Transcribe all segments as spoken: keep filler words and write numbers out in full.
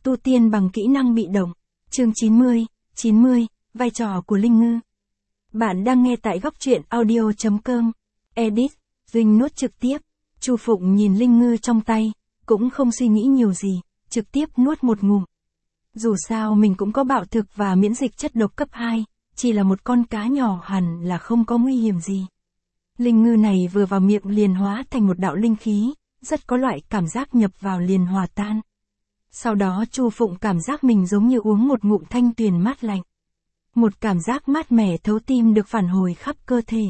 Tu tiên bằng kỹ năng bị động. Chương chín mươi, chín mươi, vai trò của Linh Ngư. Bạn đang nghe tại góc truyện audio chấm com. Edit, Dinh nuốt trực tiếp. Chu Phụng nhìn Linh Ngư trong tay, cũng không suy nghĩ nhiều gì, trực tiếp nuốt một ngụm. Dù sao mình cũng có bạo thực và miễn dịch chất độc cấp hai, chỉ là một con cá nhỏ hẳn là không có nguy hiểm gì. Linh Ngư này vừa vào miệng liền hóa thành một đạo linh khí, rất có loại cảm giác nhập vào liền hòa tan. Sau đó Chu Phụng cảm giác mình giống như uống một ngụm thanh tuyền mát lạnh. Một cảm giác mát mẻ thấu tim được phản hồi khắp cơ thể.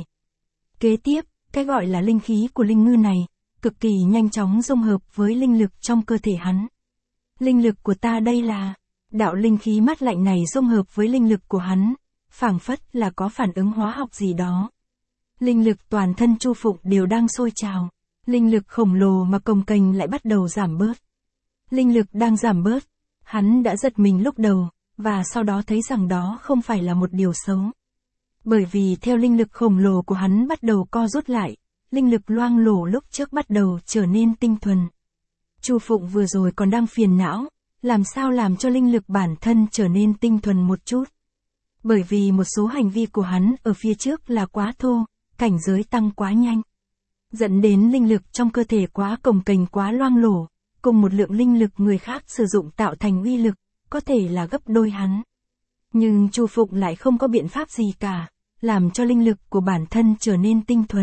Kế tiếp, cái gọi là linh khí của Linh Ngư này, cực kỳ nhanh chóng dung hợp với linh lực trong cơ thể hắn. Linh lực của ta đây là, đạo linh khí mát lạnh này dung hợp với linh lực của hắn, phảng phất là có phản ứng hóa học gì đó. Linh lực toàn thân Chu Phụng đều đang sôi trào, linh lực khổng lồ mà cồng kềnh lại bắt đầu giảm bớt. Linh lực đang giảm bớt, hắn đã giật mình lúc đầu, và sau đó thấy rằng đó không phải là một điều xấu. Bởi vì theo linh lực khổng lồ của hắn bắt đầu co rút lại, linh lực loang lổ lúc trước bắt đầu trở nên tinh thuần. Chu Phụng vừa rồi còn đang phiền não, làm sao làm cho linh lực bản thân trở nên tinh thuần một chút. Bởi vì một số hành vi của hắn ở phía trước là quá thô, cảnh giới tăng quá nhanh. Dẫn đến linh lực trong cơ thể quá cồng kềnh quá loang lổ, cùng một lượng linh lực người khác sử dụng tạo thành uy lực, có thể là gấp đôi hắn. Nhưng Chu Phụng lại không có biện pháp gì cả, làm cho linh lực của bản thân trở nên tinh thuần.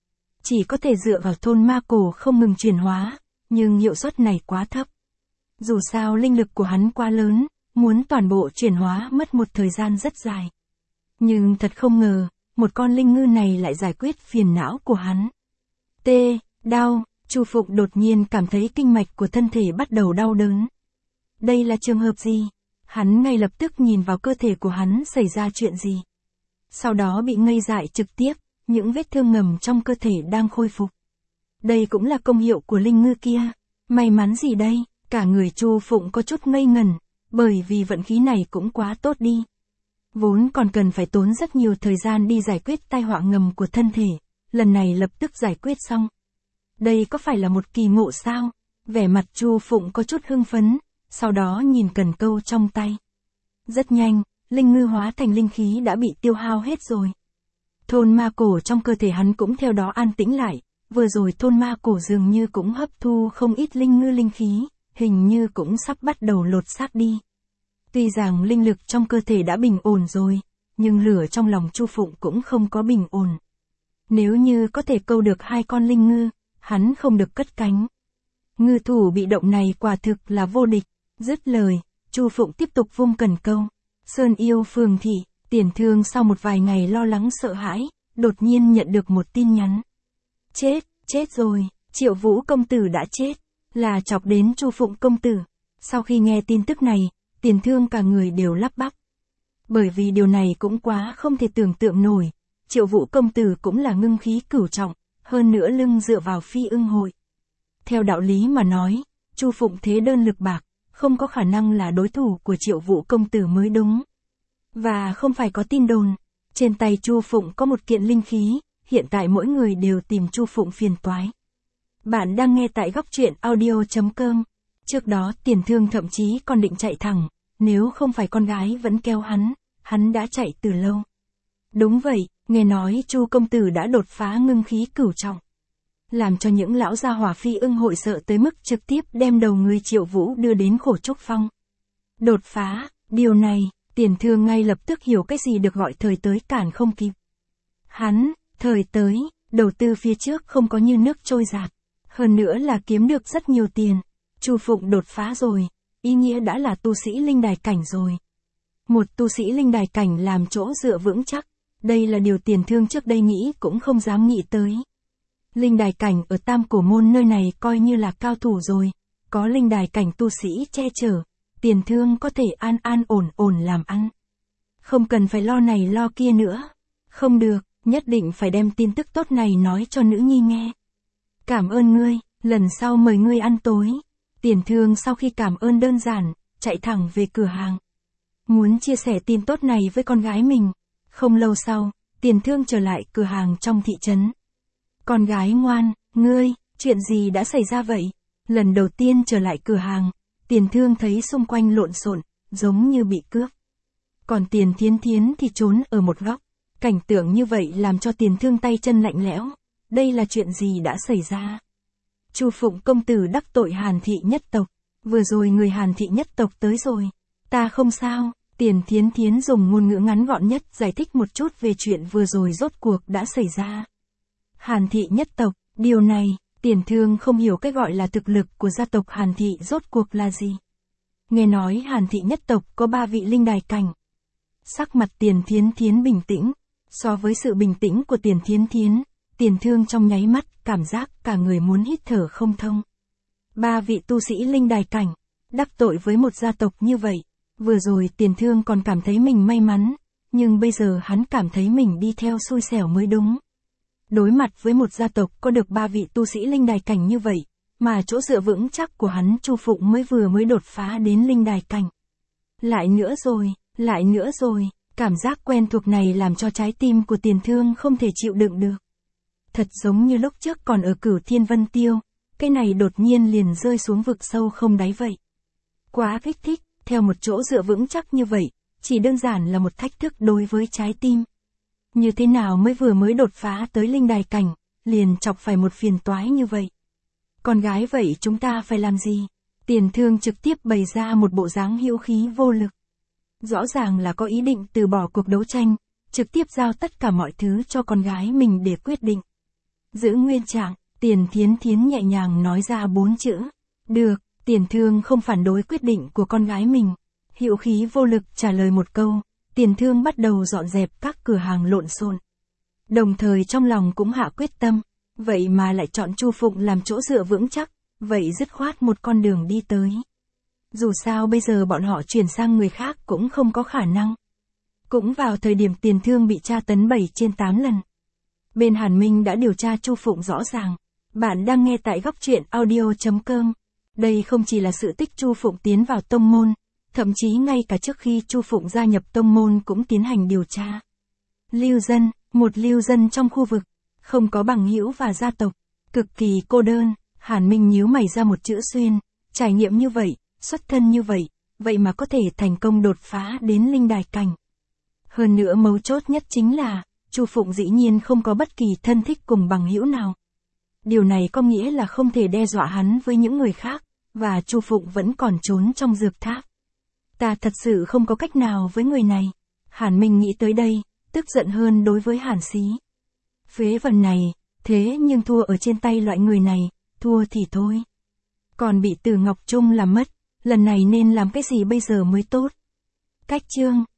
Chỉ có thể dựa vào thôn ma cổ không ngừng chuyển hóa, nhưng hiệu suất này quá thấp. Dù sao linh lực của hắn quá lớn, muốn toàn bộ chuyển hóa mất một thời gian rất dài. Nhưng thật không ngờ, một con linh ngư này lại giải quyết phiền não của hắn. T, đau, Chu Phụng đột nhiên cảm thấy kinh mạch của thân thể bắt đầu đau đớn. Đây là trường hợp gì? Hắn ngay lập tức nhìn vào cơ thể của hắn xảy ra chuyện gì. Sau đó bị ngây dại trực tiếp, những vết thương ngầm trong cơ thể đang khôi phục. Đây cũng là công hiệu của linh ngư kia. May mắn gì đây? Cả người Chu Phụng có chút ngây ngẩn, bởi vì vận khí này cũng quá tốt đi. Vốn còn cần phải tốn rất nhiều thời gian đi giải quyết tai họa ngầm của thân thể, lần này lập tức giải quyết xong. Đây có phải là một kỳ ngộ sao? Vẻ mặt Chu Phụng có chút hưng phấn, sau đó nhìn cần câu trong tay. Rất nhanh, linh ngư hóa thành linh khí đã bị tiêu hao hết rồi. Thôn ma cổ trong cơ thể hắn cũng theo đó an tĩnh lại, vừa rồi thôn ma cổ dường như cũng hấp thu không ít linh ngư linh khí, hình như cũng sắp bắt đầu lột xác đi. Tuy rằng linh lực trong cơ thể đã bình ổn rồi, nhưng lửa trong lòng Chu Phụng cũng không có bình ổn. Nếu như có thể câu được hai con linh ngư, hắn không được cất cánh. Ngư thủ bị động này quả thực là vô địch. Dứt lời, Chu Phụng tiếp tục vung cần câu. Sơn Yêu Phường Thị, Tiền Thương sau một vài ngày lo lắng sợ hãi, đột nhiên nhận được một tin nhắn. Chết, chết rồi, Triệu Vũ công tử đã chết, là chọc đến Chu Phụng công tử. Sau khi nghe tin tức này, Tiền Thương cả người đều lắp bắp. Bởi vì điều này cũng quá không thể tưởng tượng nổi, Triệu Vũ công tử cũng là ngưng khí cửu trọng, hơn nữa lưng dựa vào Phi Ưng hội. Theo đạo lý mà nói, Chu Phụng thế đơn lực bạc, không có khả năng là đối thủ của Triệu Vũ công tử mới đúng. Và không phải có tin đồn, trên tay Chu Phụng có một kiện linh khí, hiện tại mỗi người đều tìm Chu Phụng phiền toái. Bạn đang nghe tại góc truyện audio chấm com. Trước đó Tiền Thương thậm chí còn định chạy thẳng, nếu không phải con gái vẫn kéo hắn, hắn đã chạy từ lâu. Đúng vậy, nghe nói Chu công tử đã đột phá ngưng khí cửu trọng. Làm cho những lão gia hỏa Phi Ưng hội sợ tới mức trực tiếp đem đầu người Triệu Vũ đưa đến Khổ Trúc Phong. Đột phá, điều này, Tiền Thương ngay lập tức hiểu cái gì được gọi thời tới cản không kịp. Hắn, thời tới, đầu tư phía trước không có như nước trôi giạt, hơn nữa là kiếm được rất nhiều tiền. Chu Phụng đột phá rồi, ý nghĩa đã là tu sĩ linh đài cảnh rồi. Một tu sĩ linh đài cảnh làm chỗ dựa vững chắc, đây là điều Tiền Thương trước đây nghĩ cũng không dám nghĩ tới. Linh đài cảnh ở Tam Cổ Môn nơi này coi như là cao thủ rồi, có linh đài cảnh tu sĩ che chở, Tiền Thương có thể an an ổn ổn làm ăn. Không cần phải lo này lo kia nữa. Không được, nhất định phải đem tin tức tốt này nói cho nữ nhi nghe. Cảm ơn ngươi, lần sau mời ngươi ăn tối. Tiền Thương sau khi cảm ơn đơn giản, chạy thẳng về cửa hàng. Muốn chia sẻ tin tốt này với con gái mình. Không lâu sau, Tiền Thương trở lại cửa hàng trong thị trấn. Con gái ngoan, ngươi, chuyện gì đã xảy ra vậy? Lần đầu tiên trở lại cửa hàng, Tiền Thương thấy xung quanh lộn xộn, giống như bị cướp. Còn Tiền Thiến Thiến thì trốn ở một góc. Cảnh tượng như vậy làm cho Tiền Thương tay chân lạnh lẽo. Đây là chuyện gì đã xảy ra? Chu Phụng công tử đắc tội Hàn thị nhất tộc. Vừa rồi người Hàn thị nhất tộc tới rồi. Ta không sao. Tiền Thiến Thiến dùng ngôn ngữ ngắn gọn nhất giải thích một chút về chuyện vừa rồi rốt cuộc đã xảy ra. Hàn thị nhất tộc, điều này, Tiền Thương không hiểu cái gọi là thực lực của gia tộc Hàn thị rốt cuộc là gì. Nghe nói Hàn thị nhất tộc có ba vị linh đài cảnh. Sắc mặt Tiền Thiến Thiến bình tĩnh. So với sự bình tĩnh của Tiền Thiến Thiến, Tiền Thương trong nháy mắt cảm giác cả người muốn hít thở không thông. Ba vị tu sĩ linh đài cảnh, đắc tội với một gia tộc như vậy. Vừa rồi Tiền Thương còn cảm thấy mình may mắn, nhưng bây giờ hắn cảm thấy mình đi theo xui xẻo mới đúng. Đối mặt với một gia tộc có được ba vị tu sĩ linh đài cảnh như vậy, mà chỗ dựa vững chắc của hắn Chu Phụng mới vừa mới đột phá đến linh đài cảnh. Lại nữa rồi, lại nữa rồi, cảm giác quen thuộc này làm cho trái tim của Tiền Thương không thể chịu đựng được. Thật giống như lúc trước còn ở Cửu Thiên Vân Tiêu, cái này đột nhiên liền rơi xuống vực sâu không đáy vậy. Quá kích thích, theo một chỗ dựa vững chắc như vậy, chỉ đơn giản là một thách thức đối với trái tim. Như thế nào mới vừa mới đột phá tới linh đài cảnh, liền chọc phải một phiền toái như vậy. Con gái vậy chúng ta phải làm gì? Tiền Thương trực tiếp bày ra một bộ dáng hữu khí vô lực. Rõ ràng là có ý định từ bỏ cuộc đấu tranh, trực tiếp giao tất cả mọi thứ cho con gái mình để quyết định. Giữ nguyên trạng, Tiền Thiến Thiến nhẹ nhàng nói ra bốn chữ. Được, Tiền Thương không phản đối quyết định của con gái mình. Hữu khí vô lực trả lời một câu, Tiền Thương bắt đầu dọn dẹp các cửa hàng lộn xộn. Đồng thời trong lòng cũng hạ quyết tâm, vậy mà lại chọn Chu Phụng làm chỗ dựa vững chắc, vậy dứt khoát một con đường đi tới. Dù sao bây giờ bọn họ chuyển sang người khác cũng không có khả năng. Cũng vào thời điểm Tiền Thương bị tra tấn bảy trên tám lần. Bên Hàn Minh đã điều tra Chu Phụng rõ ràng. Bạn đang nghe tại góc truyện audio chấm com. Đây không chỉ là sự tích Chu Phụng tiến vào tông môn, thậm chí ngay cả trước khi Chu Phụng gia nhập tông môn cũng tiến hành điều tra. Lưu dân, một lưu dân trong khu vực, không có bằng hữu và gia tộc, cực kỳ cô đơn. Hàn Minh nhíu mày ra một chữ xuyên, trải nghiệm như vậy, xuất thân như vậy, vậy mà có thể thành công đột phá đến linh đài cảnh. Hơn nữa mấu chốt nhất chính là, Chu Phụng dĩ nhiên không có bất kỳ thân thích cùng bằng hữu nào. Điều này có nghĩa là không thể đe dọa hắn với những người khác, và Chu Phụng vẫn còn trốn trong dược tháp. Ta thật sự không có cách nào với người này. Hàn Minh nghĩ tới đây, tức giận hơn đối với Hàn Xí. Phế vật này, thế nhưng thua ở trên tay loại người này, thua thì thôi. Còn bị Từ Ngọc Trung làm mất, lần này nên làm cái gì bây giờ mới tốt? Cách chương